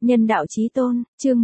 Nhân đạo chí tôn, chương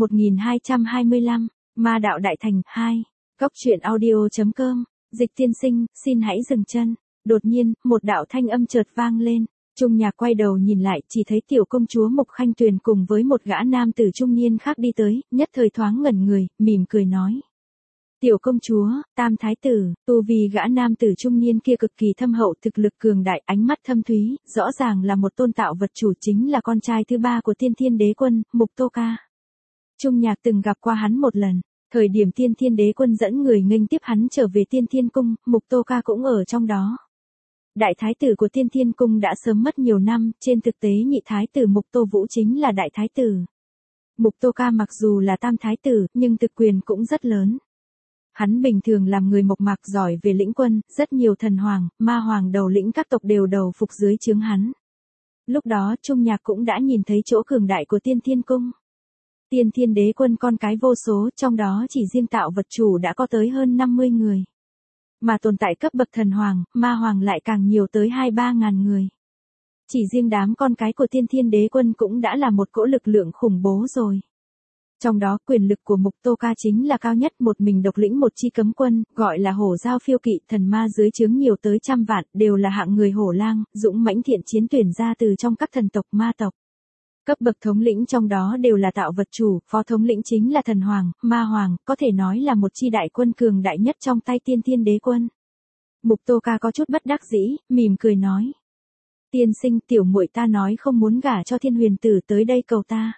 1225, Ma đạo đại thành 2. Góc truyện audio.com, Dịch tiên sinh, xin hãy dừng chân. Đột nhiên, một đạo thanh âm chợt vang lên. Trung Nhạc quay đầu nhìn lại, chỉ thấy tiểu công chúa Mục Khanh Tuyền cùng với một gã nam tử trung niên khác đi tới, nhất thời thoáng ngẩn người, mỉm cười nói. Tiểu công chúa, tam thái tử, tu vì gã nam tử trung niên kia cực kỳ thâm hậu, thực lực cường đại, ánh mắt thâm thúy, rõ ràng là một tôn tạo vật chủ, chính là con trai thứ ba của Tiên Thiên Đế Quân, Mục Tô Ca. Trung Nhạc từng gặp qua hắn một lần, thời điểm Tiên Thiên Đế Quân dẫn người nghênh tiếp hắn trở về Tiên Thiên Cung, Mục Tô Ca cũng ở trong đó. Đại thái tử của Tiên Thiên Cung đã sớm mất nhiều năm, trên thực tế nhị thái tử Mục Tô Vũ chính là đại thái tử. Mục Tô Ca mặc dù là tam thái tử, nhưng thực quyền cũng rất lớn. Hắn bình thường làm người mộc mạc giỏi về lĩnh quân, rất nhiều thần hoàng, ma hoàng đầu lĩnh các tộc đều đầu phục dưới trướng hắn. Lúc đó Trung Nhạc cũng đã nhìn thấy chỗ cường đại của Tiên Thiên Cung. Tiên Thiên Đế Quân con cái vô số, trong đó chỉ riêng tạo vật chủ đã có tới hơn 50 người. Mà tồn tại cấp bậc thần hoàng, ma hoàng lại càng nhiều tới 2-3 ngàn người. Chỉ riêng đám con cái của Tiên Thiên Đế Quân cũng đã là một cỗ lực lượng khủng bố rồi. Trong đó quyền lực của Mục Tô Ca chính là cao nhất, một mình độc lĩnh một chi cấm quân, gọi là hổ giao phiêu kỵ, thần ma dưới trướng nhiều tới 100 vạn, đều là hạng người hổ lang, dũng mãnh thiện chiến tuyển ra từ trong các thần tộc ma tộc. Cấp bậc thống lĩnh trong đó đều là tạo vật chủ, phó thống lĩnh chính là thần hoàng, ma hoàng, có thể nói là một chi đại quân cường đại nhất trong tay Tiên Thiên Đế Quân. Mục Tô Ca có chút bất đắc dĩ, mỉm cười nói. Tiên sinh, tiểu muội ta nói không muốn gả cho Thiên Huyền Tử tới đây cầu ta.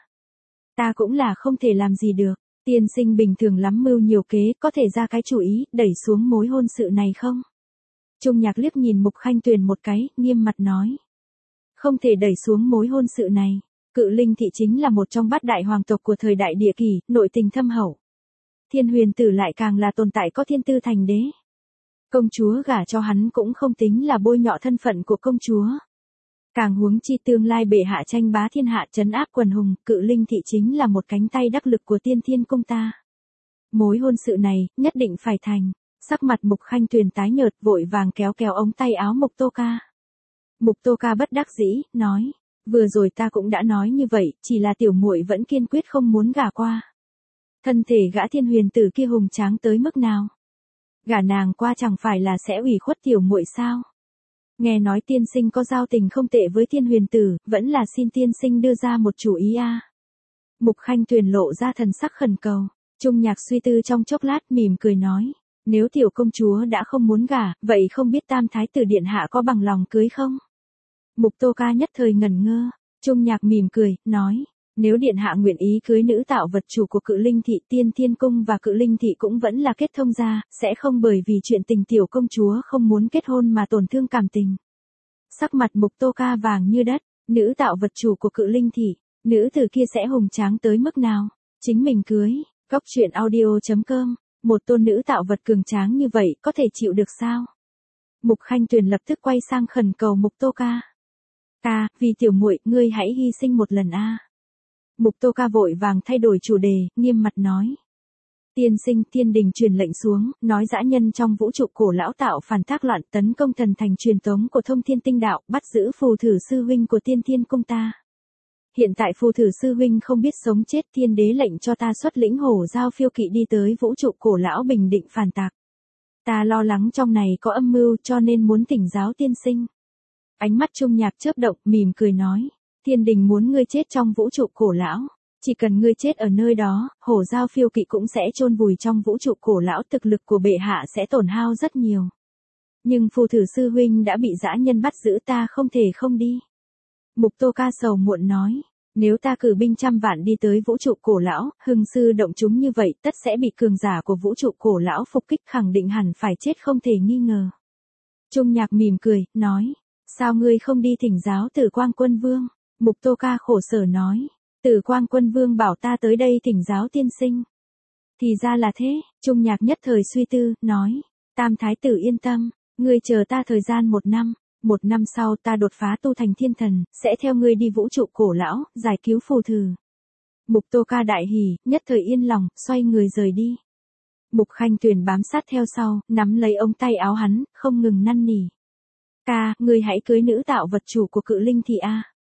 Ta cũng là không thể làm gì được, tiên sinh bình thường lắm mưu nhiều kế, có thể ra cái chủ ý, đẩy xuống mối hôn sự này không? Trung Nhạc liếc nhìn Mục Khanh Tuyền một cái, nghiêm mặt nói. Không thể đẩy xuống mối hôn sự này, Cự Linh thị chính là một trong bát đại hoàng tộc của thời đại địa kỷ, nội tình thâm hậu. Thiên Huyền Tử lại càng là tồn tại có thiên tư thành đế. Công chúa gả cho hắn cũng không tính là bôi nhọ thân phận của công chúa. Càng huống chi tương lai bệ hạ tranh bá thiên hạ trấn áp quần hùng, Cự Linh thị chính là một cánh tay đắc lực của Tiên Thiên Cung ta. Mối hôn sự này, nhất định phải thành. Sắc mặt Mục Khanh Tuyền tái nhợt, vội vàng kéo kéo ống tay áo Mục Tô Ca. Mục Tô Ca bất đắc dĩ, nói, vừa rồi ta cũng đã nói như vậy, chỉ là tiểu muội vẫn kiên quyết không muốn gả qua. Thân thể gã Thiên Huyền Tử kia hùng tráng tới mức nào? Gả nàng qua chẳng phải là sẽ ủy khuất tiểu muội sao? Nghe nói tiên sinh có giao tình không tệ với Thiên Huyền Tử, vẫn là xin tiên sinh đưa ra một chủ ý a. Mục Khanh Tuyền lộ ra thần sắc khẩn cầu. Trung Nhạc suy tư trong chốc lát, mỉm cười nói, nếu tiểu công chúa đã không muốn gả, vậy không biết tam thái tử điện hạ có bằng lòng cưới không? Mục Tô Ca nhất thời ngẩn ngơ. Trung Nhạc mỉm cười, nói, nếu điện hạ nguyện ý cưới nữ tạo vật chủ của Cự Linh thị, Tiên Thiên Cung và Cự Linh thị cũng vẫn là kết thông gia, sẽ không bởi vì chuyện tình tiểu công chúa không muốn kết hôn mà tổn thương cảm tình. Sắc mặt Mục Tô Ca vàng như đất, nữ tạo vật chủ của Cự Linh thị, nữ tử kia sẽ hùng tráng tới mức nào? Chính mình cưới. Góc truyện audio.com, một tôn nữ tạo vật cường tráng như vậy có thể chịu được sao? Mục Khanh Tuyền lập tức quay sang khẩn cầu Mục Tô Ca. Ta, vì tiểu muội, ngươi hãy hy sinh một lần a. Mục Tô Ca vội vàng thay đổi chủ đề, nghiêm mặt nói. Tiên sinh, thiên đình truyền lệnh xuống, nói dã nhân trong vũ trụ cổ lão tạo phản tác loạn, tấn công thần thành truyền tống của Thông Thiên Tinh Đạo, bắt giữ phù thử sư huynh của Tiên Thiên Cung ta. Hiện tại phù thử sư huynh không biết sống chết, thiên đế lệnh cho ta xuất lĩnh hổ giao phiêu kỵ đi tới vũ trụ cổ lão bình định phản tạc. Ta lo lắng trong này có âm mưu, cho nên muốn thỉnh giáo tiên sinh. Ánh mắt Trung Nhạc chớp động, mỉm cười nói. Thiên đình muốn ngươi chết trong vũ trụ cổ lão. Chỉ cần ngươi chết ở nơi đó, hổ giao phiêu kỵ cũng sẽ chôn vùi trong vũ trụ cổ lão, thực lực của bệ hạ sẽ tổn hao rất nhiều. Nhưng phù thử sư huynh đã bị dã nhân bắt giữ, ta không thể không đi. Mục Tô Ca sầu muộn nói. Nếu ta cử binh 100 vạn đi tới vũ trụ cổ lão, hưng sư động chúng như vậy, tất sẽ bị cường giả của vũ trụ cổ lão phục kích, khẳng định hẳn phải chết không thể nghi ngờ. Trung Nhạc mỉm cười, nói. Sao ngươi không đi thỉnh giáo Tử Quang Quân Vương? Mục Tô Ca khổ sở nói. Tử Quang Quân Vương bảo ta tới đây thỉnh giáo tiên sinh. Thì ra là thế, Trung Nhạc nhất thời suy tư, nói. Tam thái tử yên tâm, ngươi chờ ta thời gian 1 năm. 1 năm sau ta đột phá tu thành thiên thần, sẽ theo ngươi đi vũ trụ cổ lão, giải cứu phù thử. Mục Tô Ca đại hỉ, nhất thời yên lòng, xoay người rời đi. Mục Khanh Tuyền bám sát theo sau, nắm lấy ống tay áo hắn, không ngừng năn nỉ. Ca, ngươi hãy cưới nữ tạo vật chủ của Cự Linh thị a.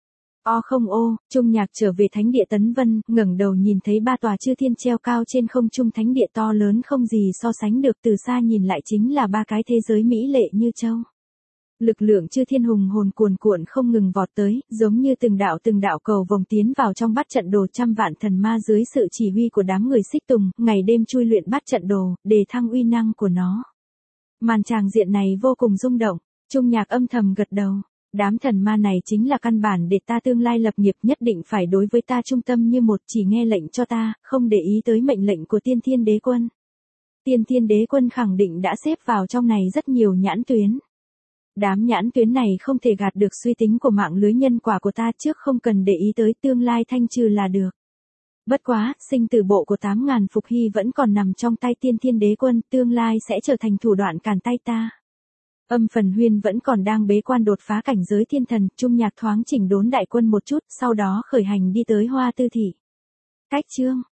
O không ô, Trung Nhạc trở về thánh địa Tấn Vân, ngẩng đầu nhìn thấy ba tòa chư thiên treo cao trên không trung, thánh địa to lớn không gì so sánh được, từ xa nhìn lại chính là ba cái thế giới mỹ lệ như châu. Lực lượng chư thiên hùng hồn cuồn cuộn không ngừng vọt tới, giống như từng đạo cầu vồng tiến vào trong bát trận đồ, trăm vạn thần ma dưới sự chỉ huy của đám người xích tùng, ngày đêm chui luyện bát trận đồ, đề thăng uy năng của nó. Màn tràng diện này vô cùng rung động, Trung Nhạc âm thầm gật đầu. Đám thần ma này chính là căn bản để ta tương lai lập nghiệp, nhất định phải đối với ta trung tâm như một, chỉ nghe lệnh cho ta, không để ý tới mệnh lệnh của Tiên Thiên Đế Quân. Tiên Thiên Đế Quân khẳng định đã xếp vào trong này rất nhiều nhãn tuyến. Đám nhãn tuyến này không thể gạt được suy tính của mạng lưới nhân quả của ta, trước không cần để ý tới, tương lai thanh trừ là được. Bất quá, sinh tử bộ của 8.000 Phục Hy vẫn còn nằm trong tay Tiên Thiên Đế Quân, tương lai sẽ trở thành thủ đoạn cản tay ta. Âm Phần Huyên vẫn còn đang bế quan đột phá cảnh giới thiên thần, Trung Nhạc thoáng chỉnh đốn đại quân một chút, sau đó khởi hành đi tới Hoa Tư Thị. Cách chương